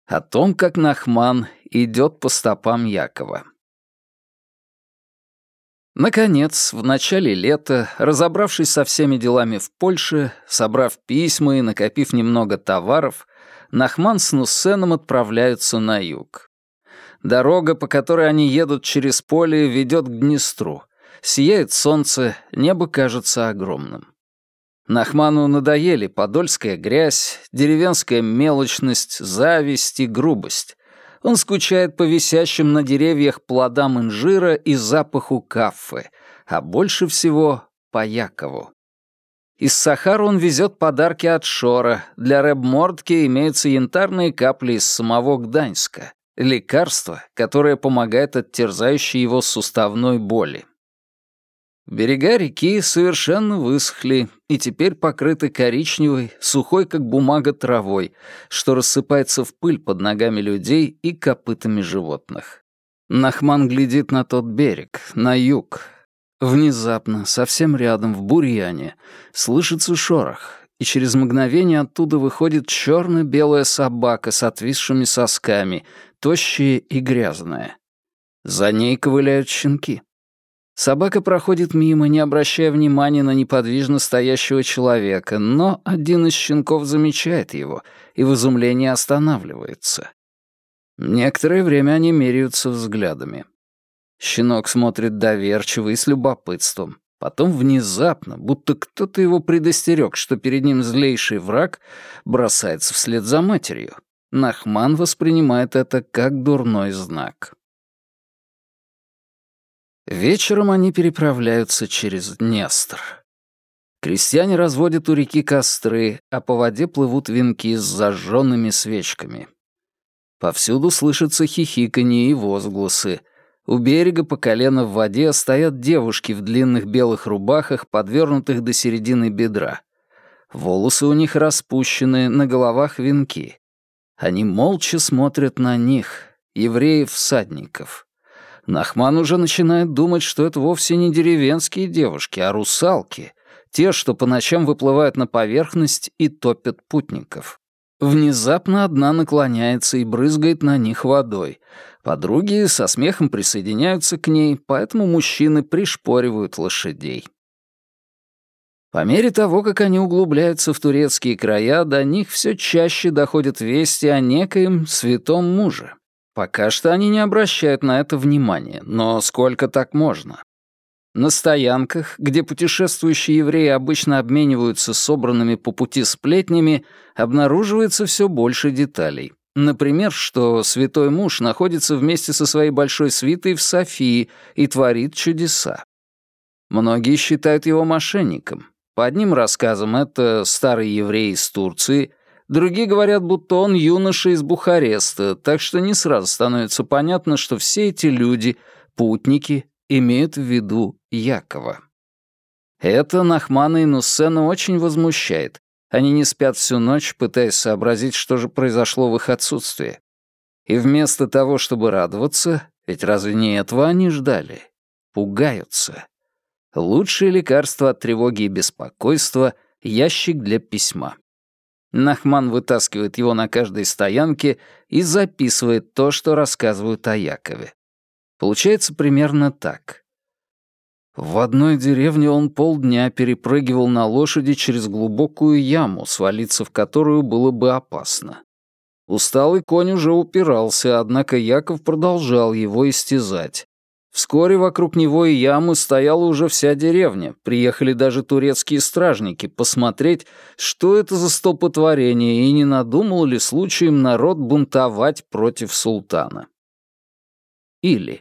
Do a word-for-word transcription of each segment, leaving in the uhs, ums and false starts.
О том, как Нахман идет по стопам Якова. Наконец, в начале лета, разобравшись со всеми делами в Польше, собрав письма и накопив немного товаров, Нахман с Нуссеном отправляются на юг. Дорога, по которой они едут через поле, ведет к Днестру. Сияет солнце, небо кажется огромным. Нахману надоели подольская грязь, деревенская мелочность, зависть и грубость. Он скучает по висящим на деревьях плодам инжира и запаху каффы, а больше всего по Якову. Из Сахары он везет подарки от Шора. Для Рэб Мордке имеются янтарные капли из самого Гданьска, лекарство, которое помогает от терзающей его суставной боли. Берега реки совершенно высохли и теперь покрыты коричневой, сухой как бумага травой, что рассыпается в пыль под ногами людей и копытами животных. Нахман глядит на тот берег, на юг. Внезапно, совсем рядом, в бурьяне, слышится шорох, и через мгновение оттуда выходит черно-белая собака с отвисшими сосками, тощая и грязная. За ней ковыляют щенки. Собака проходит мимо, не обращая внимания на неподвижно стоящего человека, но один из щенков замечает его и в изумлении останавливается. Некоторое время они меряются взглядами. Щенок смотрит доверчиво и с любопытством. Потом внезапно, будто кто-то его предостерег, что перед ним злейший враг, бросается вслед за матерью. Нахман воспринимает это как дурной знак. Вечером они переправляются через Днестр. Крестьяне разводят у реки костры, а по воде плывут венки с зажженными свечками. Повсюду слышатся хихиканье и возгласы. У берега по колено в воде стоят девушки в длинных белых рубахах, подвернутых до середины бедра. Волосы у них распущены, на головах венки. Они молча смотрят на них, евреев-всадников. Нахман уже начинает думать, что это вовсе не деревенские девушки, а русалки, те, что по ночам выплывают на поверхность и топят путников. Внезапно одна наклоняется и брызгает на них водой. Подруги со смехом присоединяются к ней, поэтому мужчины пришпоривают лошадей. По мере того, как они углубляются в турецкие края, до них все чаще доходят вести о некоем святом муже. Пока что они не обращают на это внимания, но сколько так можно? На стоянках, где путешествующие евреи обычно обмениваются собранными по пути сплетнями, обнаруживается все больше деталей. Например, что святой муж находится вместе со своей большой свитой в Софии и творит чудеса. Многие считают его мошенником. По одним рассказам, это старый еврей из Турции, другие говорят, будто он юноша из Бухареста, так что не сразу становится понятно, что все эти люди, путники, имеют в виду Якова. Это Нахмана и Нуссена очень возмущает. Они не спят всю ночь, пытаясь сообразить, что же произошло в их отсутствии. И вместо того, чтобы радоваться, ведь разве не этого они ждали, пугаются. Лучшее лекарство от тревоги и беспокойства — ящик для письма. Нахман вытаскивает его на каждой стоянке и записывает то, что рассказывают о Якове. Получается примерно так. В одной деревне он полдня перепрыгивал на лошади через глубокую яму, свалиться в которую было бы опасно. Усталый конь уже упирался, однако Яков продолжал его истязать. Вскоре вокруг него и ямы стояла уже вся деревня. Приехали даже турецкие стражники посмотреть, что это за столпотворение и не надумал ли случаем народ бунтовать против султана. Или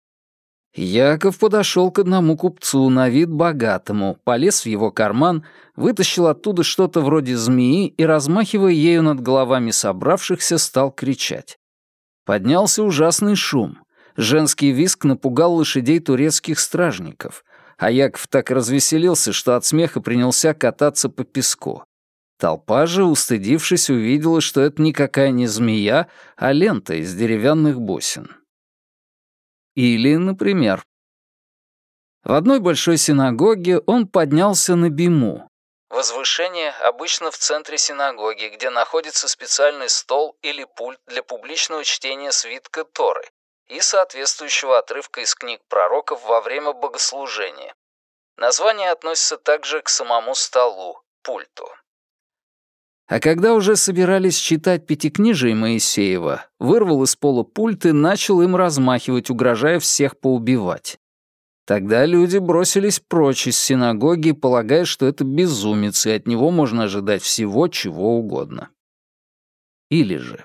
Яков подошел к одному купцу, на вид богатому, полез в его карман, вытащил оттуда что-то вроде змеи и, размахивая ею над головами собравшихся, стал кричать. Поднялся ужасный шум. Женский визг напугал лошадей турецких стражников, а Яков так развеселился, что от смеха принялся кататься по песку. Толпа же, устыдившись, увидела, что это никакая не змея, а лента из деревянных бусин. Или, например, в одной большой синагоге он поднялся на биму. Возвышение обычно в центре синагоги, где находится специальный стол или пульт для публичного чтения свитка Торы и соответствующего отрывка из книг пророков во время богослужения. Название относится также к самому столу, пульту. А когда уже собирались читать Пятикнижие Моисеева, вырвал из пола пульт и начал им размахивать, угрожая всех поубивать. Тогда люди бросились прочь из синагоги, полагая, что это безумец, и от него можно ожидать всего, чего угодно. Или же...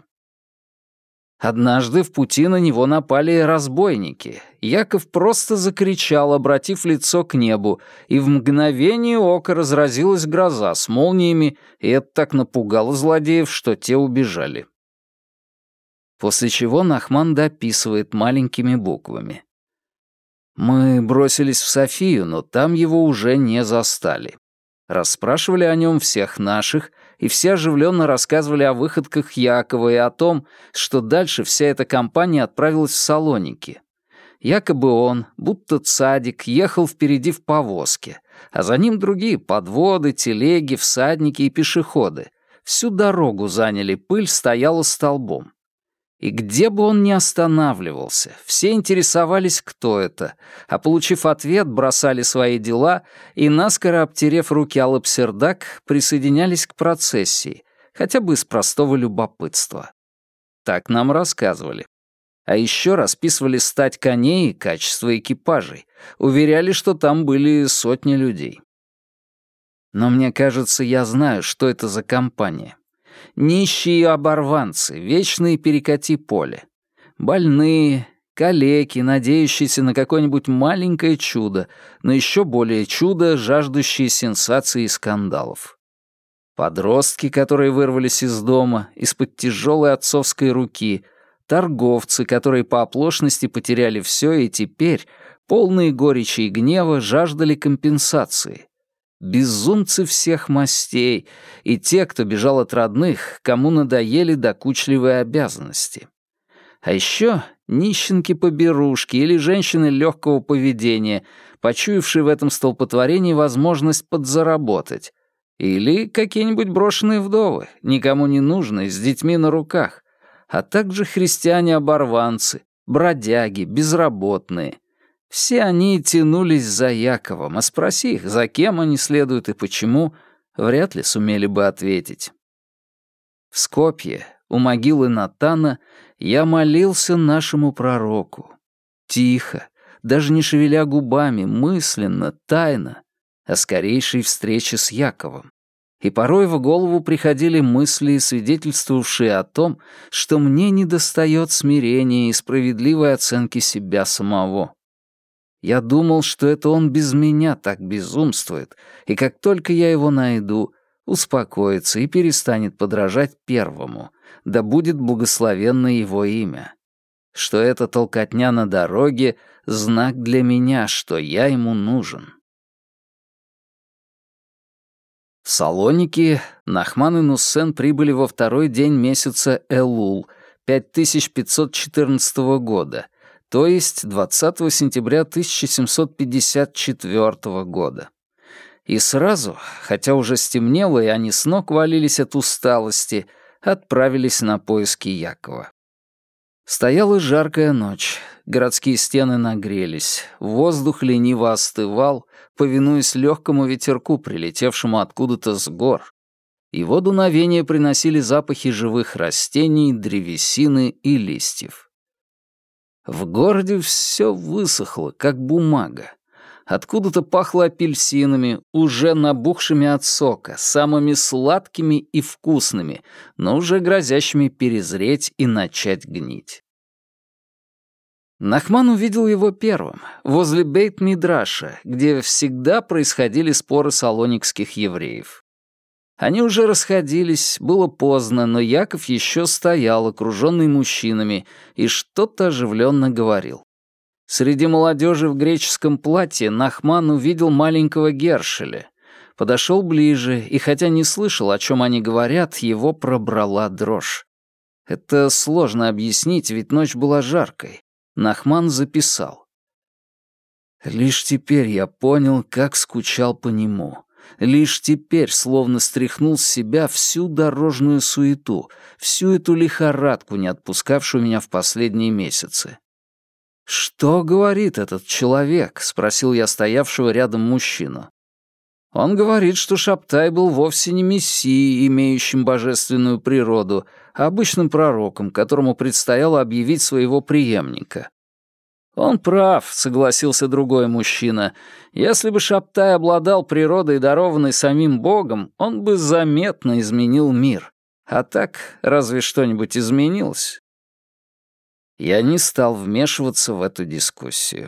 Однажды в пути на него напали разбойники. Яков просто закричал, обратив лицо к небу, и в мгновение ока разразилась гроза с молниями, и это так напугало злодеев, что те убежали. После чего Нахман дописывает маленькими буквами. Мы бросились в Софию, но там его уже не застали. Расспрашивали о нем всех наших, и все оживленно рассказывали о выходках Якова и о том, что дальше вся эта компания отправилась в Салоники. Якобы он, будто цадик, ехал впереди в повозке, а за ним другие подводы, телеги, всадники и пешеходы. Всю дорогу заняли, пыль стояла столбом. И где бы он ни останавливался, все интересовались, кто это, а, получив ответ, бросали свои дела и, наскоро обтерев руки о лапсердак, присоединялись к процессии, хотя бы из простого любопытства. Так нам рассказывали. А еще расписывали стать коней и качество экипажей, уверяли, что там были сотни людей. Но мне кажется, я знаю, что это за компания. Нищие оборванцы, вечные перекати поле. Больные, калеки, надеющиеся на какое-нибудь маленькое чудо, но еще более чудо, жаждущие сенсаций и скандалов. Подростки, которые вырвались из дома, из-под тяжелой отцовской руки, торговцы, которые по оплошности потеряли все и теперь, полные горечи и гнева, жаждали компенсации. Безумцы всех мастей и те, кто бежал от родных, кому надоели докучливые обязанности. А еще нищенки-поберушки или женщины легкого поведения, почуявшие в этом столпотворении возможность подзаработать, или какие-нибудь брошенные вдовы, никому не нужные, с детьми на руках, а также христиане-оборванцы, бродяги, безработные. Все они тянулись за Яковом, а спроси их, за кем они следуют и почему, вряд ли сумели бы ответить. В Скопье, у могилы Натана, я молился нашему пророку. Тихо, даже не шевеля губами, мысленно, тайно, о скорейшей встрече с Яковом. И порой в голову приходили мысли, свидетельствовавшие о том, что мне недостает смирения и справедливой оценки себя самого. Я думал, что это он без меня так безумствует, и как только я его найду, успокоится и перестанет подражать первому, да будет благословенно его имя. Что эта толкотня на дороге — знак для меня, что я ему нужен. В Салоники Нахман и Нуссен прибыли во второй день месяца Элул, пять тысяч пятьсот четырнадцатого года, то есть двадцатого сентября тысяча семьсот пятьдесят четвёртого года. И сразу, хотя уже стемнело и они с ног валились от усталости, отправились на поиски Якова. Стояла жаркая ночь, городские стены нагрелись, воздух лениво остывал, повинуясь легкому ветерку, прилетевшему откуда-то с гор. Его дуновения приносили запахи живых растений, древесины и листьев. В городе все высохло, как бумага. Откуда-то пахло апельсинами, уже набухшими от сока, самыми сладкими и вкусными, но уже грозящими перезреть и начать гнить. Нахман увидел его первым, возле Бейт-Мидраша, где всегда происходили споры салоникских евреев. Они уже расходились, было поздно, но Яков еще стоял, окруженный мужчинами, и что-то оживленно говорил. Среди молодежи в греческом платье Нахман увидел маленького Гершеля. Подошел ближе, и хотя не слышал, о чем они говорят, его пробрала дрожь. Это сложно объяснить, ведь ночь была жаркой. Нахман записал. «Лишь теперь я понял, как скучал по нему. Лишь теперь словно стряхнул с себя всю дорожную суету, всю эту лихорадку, не отпускавшую меня в последние месяцы. «Что говорит этот человек?» — спросил я стоявшего рядом мужчину. «Он говорит, что Шабтай был вовсе не мессией, имеющим божественную природу, а обычным пророком, которому предстояло объявить своего преемника». «Он прав», — согласился другой мужчина. «Если бы Шабтай обладал природой, дарованной самим Богом, он бы заметно изменил мир. А так, разве что-нибудь изменилось?» Я не стал вмешиваться в эту дискуссию.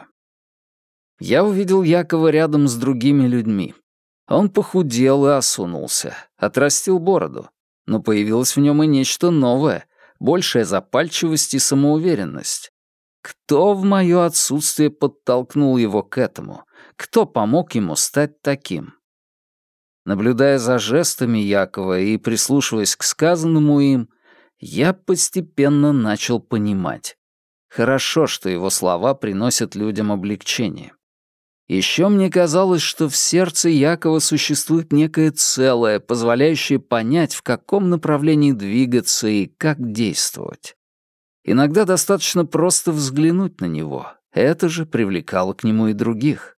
Я увидел Якова рядом с другими людьми. Он похудел и осунулся, отрастил бороду, но появилось в нем и нечто новое, большая запальчивость и самоуверенность. Кто в мое отсутствие подтолкнул его к этому? Кто помог ему стать таким? Наблюдая за жестами Якова и прислушиваясь к сказанному им, я постепенно начал понимать. Хорошо, что его слова приносят людям облегчение. Еще мне казалось, что в сердце Якова существует некое целое, позволяющее понять, в каком направлении двигаться и как действовать. Иногда достаточно просто взглянуть на него. Это же привлекало к нему и других.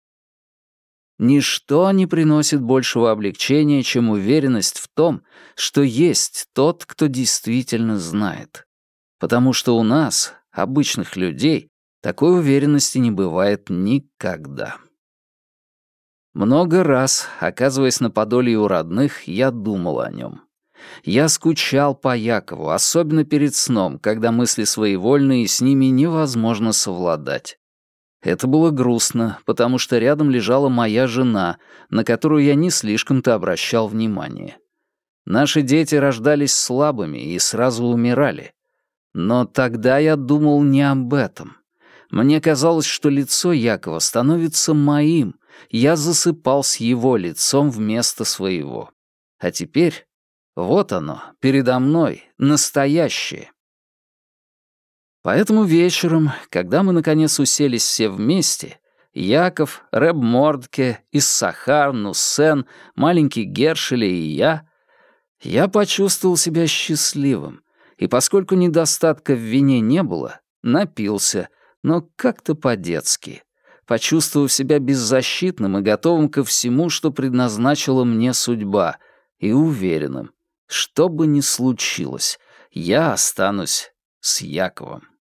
Ничто не приносит большего облегчения, чем уверенность в том, что есть тот, кто действительно знает. Потому что у нас, обычных людей, такой уверенности не бывает никогда. Много раз, оказываясь на Подолье у родных, я думал о нем. Я скучал по Якову, особенно перед сном, когда мысли своевольные, и с ними невозможно совладать. Это было грустно, потому что рядом лежала моя жена, на которую я не слишком-то обращал внимание. Наши дети рождались слабыми и сразу умирали. Но тогда я думал не об этом. Мне казалось, что лицо Якова становится моим, я засыпал с его лицом вместо своего. А теперь вот оно, передо мной, настоящее. Поэтому вечером, когда мы наконец уселись все вместе, Яков, Рэб Мордке, Иссахар, Нуссен, маленький Гершеля и я, я почувствовал себя счастливым, и поскольку недостатка в вине не было, напился, но как-то по-детски, почувствовав себя беззащитным и готовым ко всему, что предназначила мне судьба, и уверенным, что бы ни случилось, я останусь с Яковом.